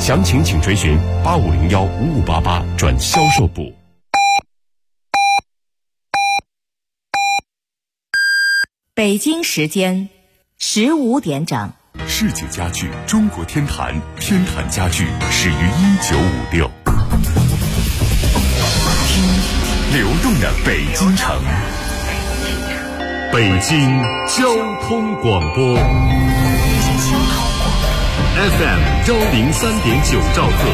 详情请垂询85015588转销售部。 北京时间15点整。 世界家具中国天坛，天坛家具始于1956。听流动的北京城，北京交通广播 FM 103.9兆赫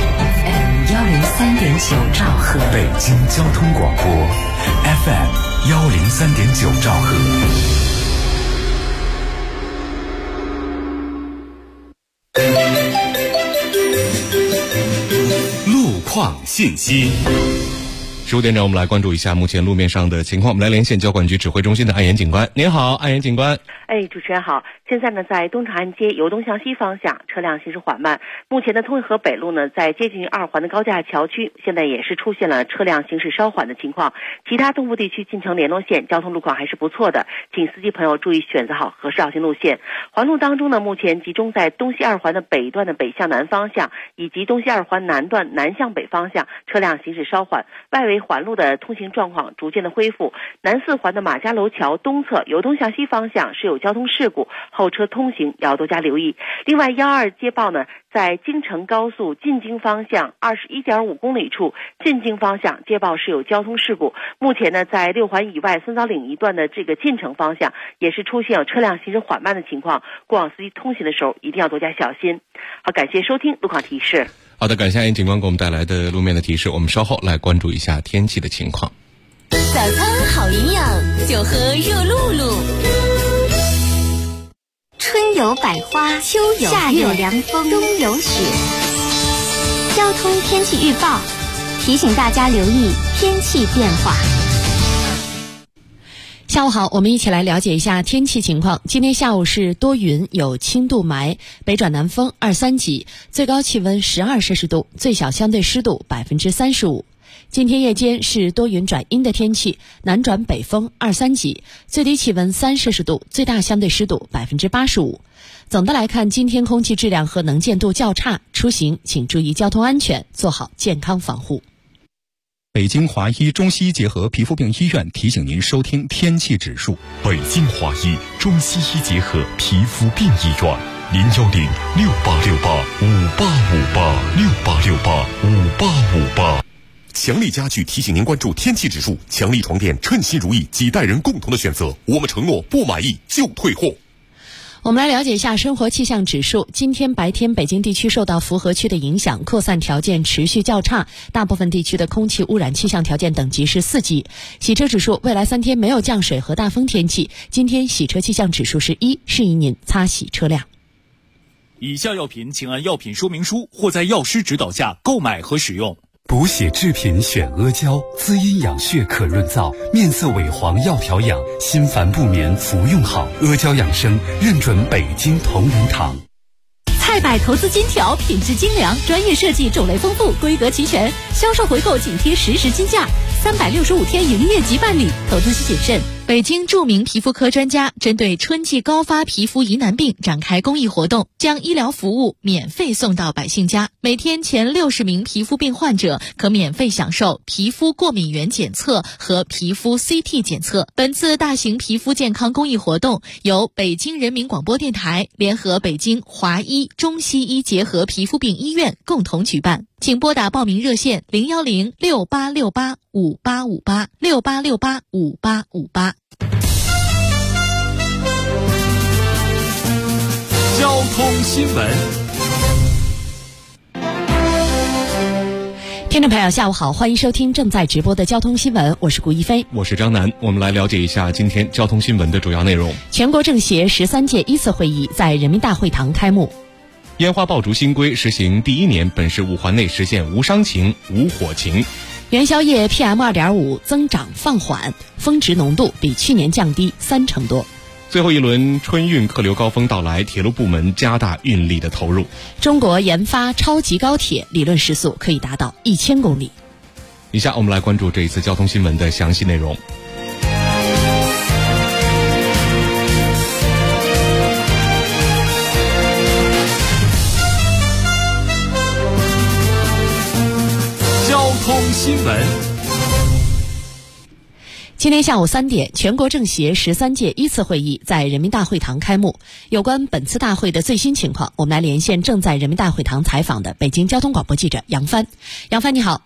103.9兆赫， 北京交通广播 FM 103.9兆赫。路况信息。15点整，我们来关注一下目前路面上的情况。我们来连线交管局指挥中心的安岩警官。您好，安岩警官。 主持人好。现在呢，在东长安街由东向西方向车辆行驶缓慢。目前的通惠河北路呢，在接近2环的高架桥区，现在也是出现了车辆行驶稍缓的情况。其他东部地区进城联络线交通路况还是不错的，请司机朋友注意选择好合适绕行路线。环路当中呢，目前集中在东西2环的北段的北向南方向，以及东西2环南段南向北方向，车辆行驶稍缓。外围环路的通行状况逐渐的恢复。南4环的马家楼桥东侧由东向西方向是有交通事故，后车通行要多加留意。另外12接报呢，在京承高速进京方向21.5公里处，进京方向接报是有交通事故。目前呢，在6环以外三枣岭一段的这个进城方向也是出现有车辆行驶缓慢的情况，过往司机通行的时候一定要多加小心。好，感谢收听路况提示。 好的，感谢安岩警官给我们带来的路面的提示。我们稍后来关注一下天气的情况。 早餐好营养，就喝热露露。春有百花，秋有夏有凉风，冬有雪。交通天气预报提醒大家留意天气变化。 下午好，我们一起来了解一下天气情况。今天下午是多云，有轻度霾，北转南风2、3级，最高气温12摄氏度，最小相对湿度35%。今天夜间是多云转阴的天气，南转北风2、3级，最低气温3摄氏度，最大相对湿度85%。总的来看，今天空气质量和能见度较差，出行请注意交通安全，做好健康防护。 北京华医中西医结合皮肤病医院提醒您收听天气指数。 北京华医中西医结合皮肤病医院，0106868585858，68685858。强力家具提醒您关注天气指数，强力床垫称心如意，几代人共同的选择。我们承诺不满意就退货。 我们来了解一下生活气象指数。今天白天北京地区受到符合区的影响，扩散条件持续较差，大部分地区的空气污染气象条件等级是4级。洗车指数未来3天没有降水和大风天气，今天洗车气象指数是1，适宜您擦洗车辆。 以下药品请按药品说明书或在药师指导下购买和使用。 补血制品选阿胶，滋阴养血可润燥，面色萎黄要调养，心烦不眠服用好。阿胶养生认准北京同仁堂。 菜百投资金条，品质精良，专业设计，种类丰富，规格齐全，销售回购紧贴实时金价，365天营业即办理，投资需谨慎。 北京著名皮肤科专家针对春季高发皮肤疑难病展开公益活动，将医疗服务免费送到百姓家。每天前60名皮肤病患者可免费享受皮肤过敏原检测和皮肤 CT 检测。本次大型皮肤健康公益活动由北京人民广播电台联合北京华医中西医结合皮肤病医院共同举办。请拨打报名热线01068685858，68685858。 交通新闻。 听众朋友下午好，欢迎收听正在直播的交通新闻，我是顾一飞， 我是张楠。我们来了解一下今天交通新闻的主要内容。 全国政协13届1次会议在人民大会堂开幕。 烟花爆竹新规实行第1年，本市5环内实现无伤情、无火情。 元宵夜 PM2.5 增长放缓，峰值浓度比去年降低30%多。 最后一轮春运客流高峰到来，铁路部门加大运力的投入。 中国研发超级高铁，理论时速可以达到1000公里。 以下我们来关注这一次交通新闻的详细内容。 新闻。 今天下午3点，全国政协13届一次会议在人民大会堂开幕。有关本次大会的最新情况，我们来连线正在人民大会堂采访的北京交通广播记者杨帆。杨帆，你好。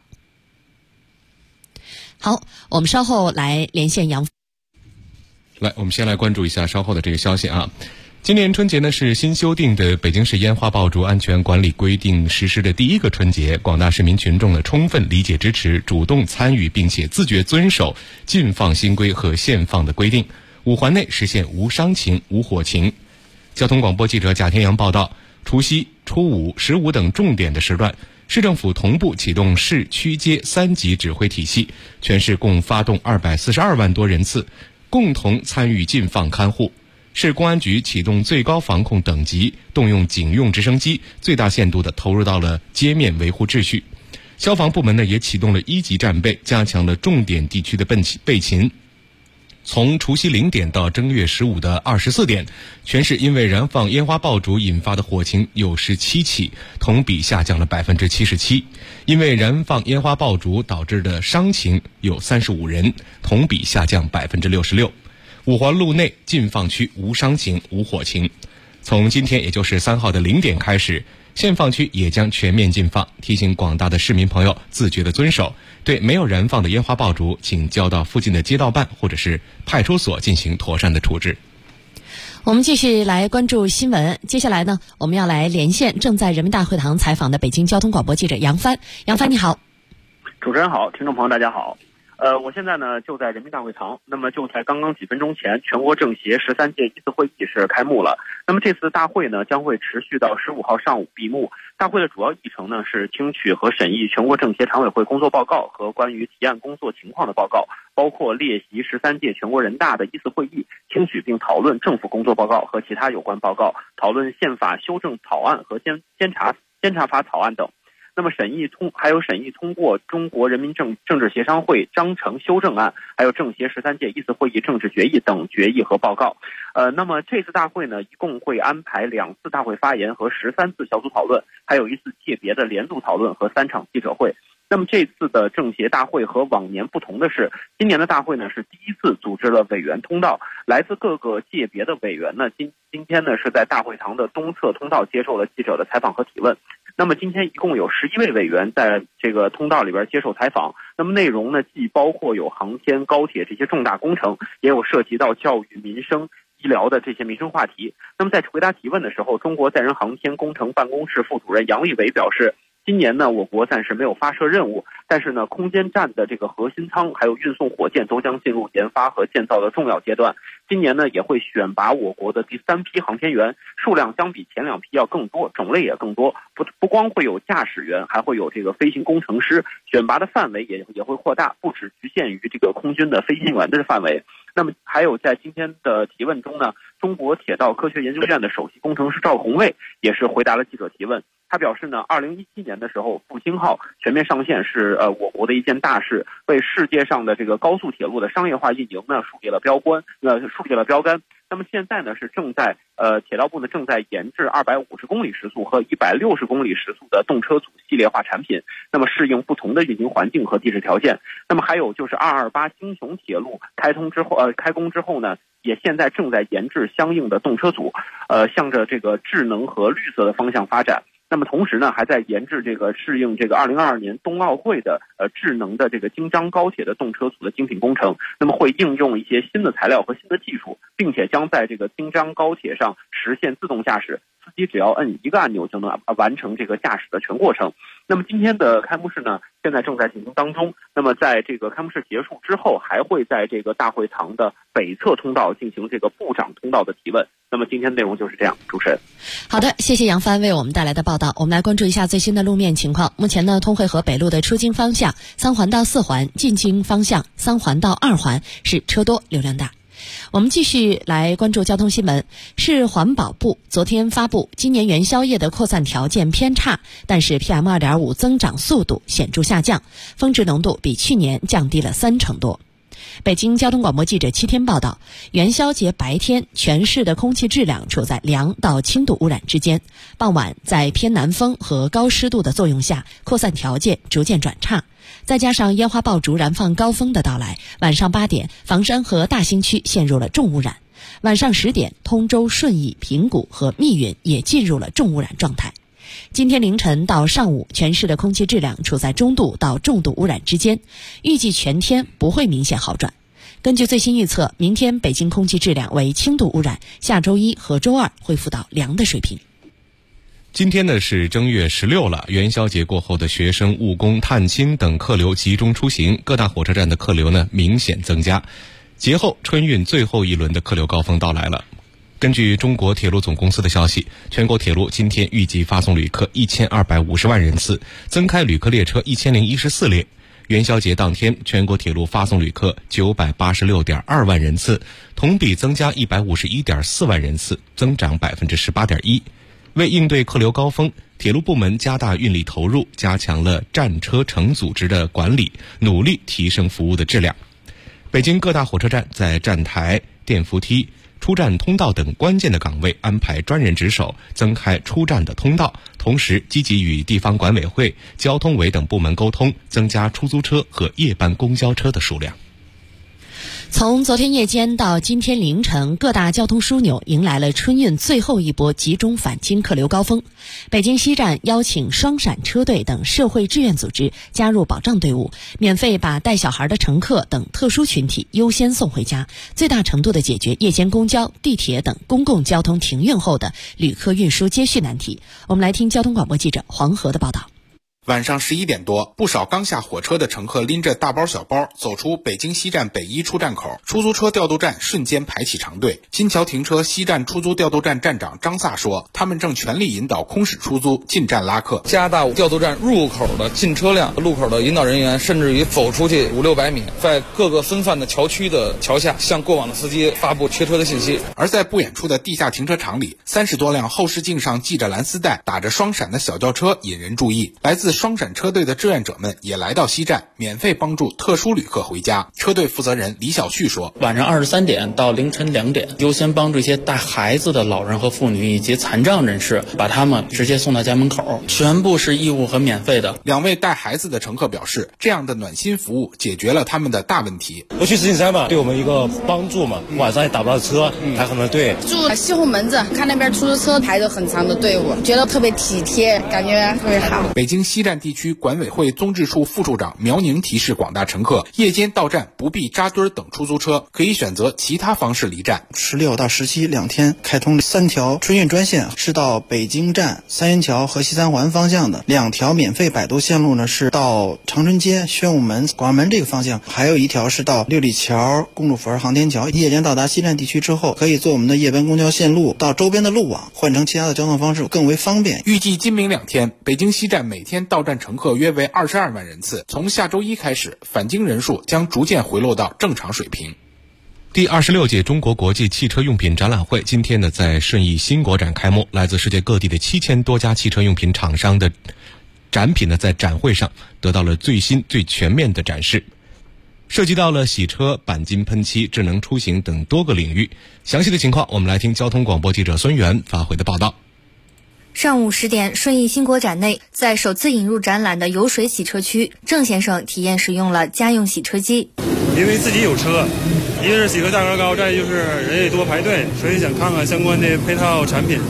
好，我们稍后来连线杨帆。 来，我们先来关注一下稍后的这个消息啊。今年春节呢是新修订的《北京市烟花爆竹安全管理规定》实施的第一个春节，广大市民群众呢充分理解支持，主动参与，并且自觉遵守禁放新规和限放的规定，五环内实现无伤情、无火情。交通广播记者贾天阳报道，除夕、初五、15等重点的时段，市政府同步启动市区街3级指挥体系，全市共发动242万多人次，共同参与禁放看护。市公安局启动最高防控等级，动用警用直升机，最大限度地投入到了街面维护秩序。消防部门呢也启动了1级战备，加强了重点地区的备勤。从除夕0点到正月15的24点，全市因为燃放烟花爆竹引发的火情有17起，同比下降了77%；因为燃放烟花爆竹导致的伤情有35人，同比下降66%。五环路内禁放区无伤情、无火情。从今天也就是3号的0点开始，限放区也将全面禁放，提醒广大的市民朋友自觉的遵守。对没有燃放的烟花爆竹，请交到附近的街道办或者是派出所进行妥善的处置。 我们继续来关注新闻。接下来呢，我们要来连线正在人民大会堂采访的北京交通广播记者杨帆。杨帆，你好。 主持人好，听众朋友大家好。我现在呢就在人民大会堂，那么就在刚刚几分钟前，全国政协13届一次会议是开幕了。那么这次大会呢将会持续到15号上午闭幕。大会的主要议程呢是听取和审议全国政协常委会工作报告和关于提案工作情况的报告，包括列席13届全国人大的一次会议，听取并讨论政府工作报告和其他有关报告，讨论宪法修正草案和监察法草案等。那么审议通过中国人民政治协商会章程修正案，还有政协13届一次会议政治决议等决议和报告。那么这次大会呢，一共会安排2次大会发言和13次小组讨论，还有1次界别的联组讨论和3场记者会。那么这次的政协大会和往年不同的是，今年的大会呢是第一次组织了委员通道，来自各个界别的委员呢，今天呢是在大会堂的东侧通道接受了记者的采访和提问。那么今天一共有11位委员在这个通道里边接受采访，那么内容呢既包括有航天、高铁这些重大工程，也有涉及到教育、民生、医疗的这些民生话题。那么在回答提问的时候，中国载人航天工程办公室副主任杨利伟表示，今年呢，我国暂时没有发射任务，但是呢，空间站的这个核心舱还有运送火箭都将进入研发和建造的重要阶段。今年呢，也会选拔我国的第3批航天员，数量相比前2批要更多，种类也更多。不光会有驾驶员，还会有这个飞行工程师，选拔的范围也会扩大，不只局限于这个空军的飞行员的范围。那么还有在今天的提问中呢，中国铁道科学研究院的首席工程师赵宏卫也是回答了记者提问。他表示呢，2017年的时候，复兴号全面上线是我国的一件大事，为世界上的这个高速铁路的商业化运营呢树立了标杆。那么现在呢是铁道部呢正在研制250公里时速和160公里时速的动车组系列化产品，那么适应不同的运行环境和地质条件。那么还有就是228京雄铁路开工之后呢，也现在正在研制相应的动车组，向着这个智能和绿色的方向发展。那么同时呢，还在研制这个适应这个2022年冬奥会的智能的这个京张高铁的动车组的精品工程。那么会应用一些新的材料和新的技术，并且将在这个京张高铁上实现自动驾驶，司机只要摁一个按钮就能完成这个驾驶的全过程。那么今天的开幕式呢，现在正在进行当中。那么在这个开幕式结束之后，还会在这个大会堂的北侧通道进行这个部长通道的提问。那么今天内容就是这样，主持人。 好的，谢谢杨帆为我们带来的报道。我们来关注一下最新的路面情况。目前呢，通惠河北路的出京方向3环到4环，进京方向3环到2环是车多流量大。我们继续来关注交通新闻。市环保部昨天发布，今年元宵夜的扩散条件偏差，但是 PM2.5 增长速度显著下降，峰值浓度比去年降低了30%多。 北京交通广播记者7天报道，元宵节白天全市的空气质量处在良到轻度污染之间，傍晚在偏南风和高湿度的作用下，扩散条件逐渐转差，再加上烟花爆竹燃放高峰的到来，晚上8点房山和大兴区陷入了重污染，晚上10点通州、顺义、平谷和密云也进入了重污染状态。今天凌晨到上午，全市的空气质量处在中度到重度污染之间，预计全天不会明显好转。根据最新预测，明天北京空气质量为轻度污染，下周1和周2恢复到良的水平。 今天呢是正月16了，元宵节过后的学生、务工、探亲等客流集中出行，各大火车站的客流呢明显增加。节后春运最后一轮的客流高峰到来了。根据中国铁路总公司的消息，全国铁路今天预计发送旅客1250万人次，增开旅客列车1014列。元宵节当天，全国铁路发送旅客986.2万人次，同比增加151.4万人次，增长18.1%。为应对客流高峰，铁路部门加大运力投入，加强了站车乘组织的管理，努力提升服务的质量。北京各大火车站在站台、电扶梯、出站通道等关键的岗位安排专人值守，增开出站的通道，同时积极与地方管委会、交通委等部门沟通，增加出租车和夜班公交车的数量。 从昨天夜间到今天凌晨，各大交通枢纽迎来了春运最后一波集中返京客流高峰。北京西站邀请双闪车队等社会志愿组织加入保障队伍，免费把带小孩的乘客等特殊群体优先送回家，最大程度地解决夜间公交、地铁等公共交通停运后的旅客运输接续难题。我们来听交通广播记者黄河的报道。 晚上11点多，不少刚下火车的乘客拎着大包小包走出北京西站北1出站口，出租车调度站瞬间排起长队。金桥停车西站出租调度站站长张萨说，他们正全力引导空驶出租进站拉客， 加大调度站入口的进车辆，路口的引导人员甚至于走出去500-600米，在各个分散的桥区的桥下向过往的司机发布缺车的信息。 而在不远处的地下停车场里，30多辆后视镜上系着蓝丝带、打着双闪的小轿车引人注意。来自双闪车队的志愿者们也来到西站，免费帮助特殊旅客回家。车队负责人李小旭说， 晚上23点到凌晨2点，优先帮助一些带孩子的老人和妇女以及残障人士，把他们直接送到家门口，全部是义务和免费的。 2位带孩子的乘客表示，这样的暖心服务解决了他们的大问题。 我去石景山嘛，对我们一个帮助嘛，晚上也打不到车，排很多队。 住西红门子，看那边出租车排着很长的队伍，觉得特别体贴，感觉特别好。 北京西站地区管委会综治处副处长苗宁提示广大乘客，夜间到站不必扎堆等出租车，可以选择其他方式离站。 16到17两天开通3条春运专线，是到北京站、三元桥和西三环方向的；2条免费摆渡线路呢是到长春街、宣武门、广安门这个方向，还有1条是到六里桥、公主坟、航天桥。夜间到达西站地区之后，可以坐我们的夜班公交线路到周边的路网，换成其他的交通方式更为方便。 预计今明2天，北京西站每天到站乘客约为22万人次，从下周1开始，返京人数将逐渐回落到正常水平。 第26届中国国际汽车用品展览会今天呢在顺义新国展开幕，来自世界各地的7000多家汽车用品厂商的展品呢在展会上得到了最新最全面的展示，涉及到了洗车、钣金喷漆、智能出行等多个领域。详细的情况我们来听交通广播记者孙源发回的报道。 上午10点，顺义新国展内，在首次引入展览的油水洗车区，郑先生体验使用了家用洗车机。 因为自己有车，一个是洗车价格高，再就是人也多排队，所以想看看相关的配套产品。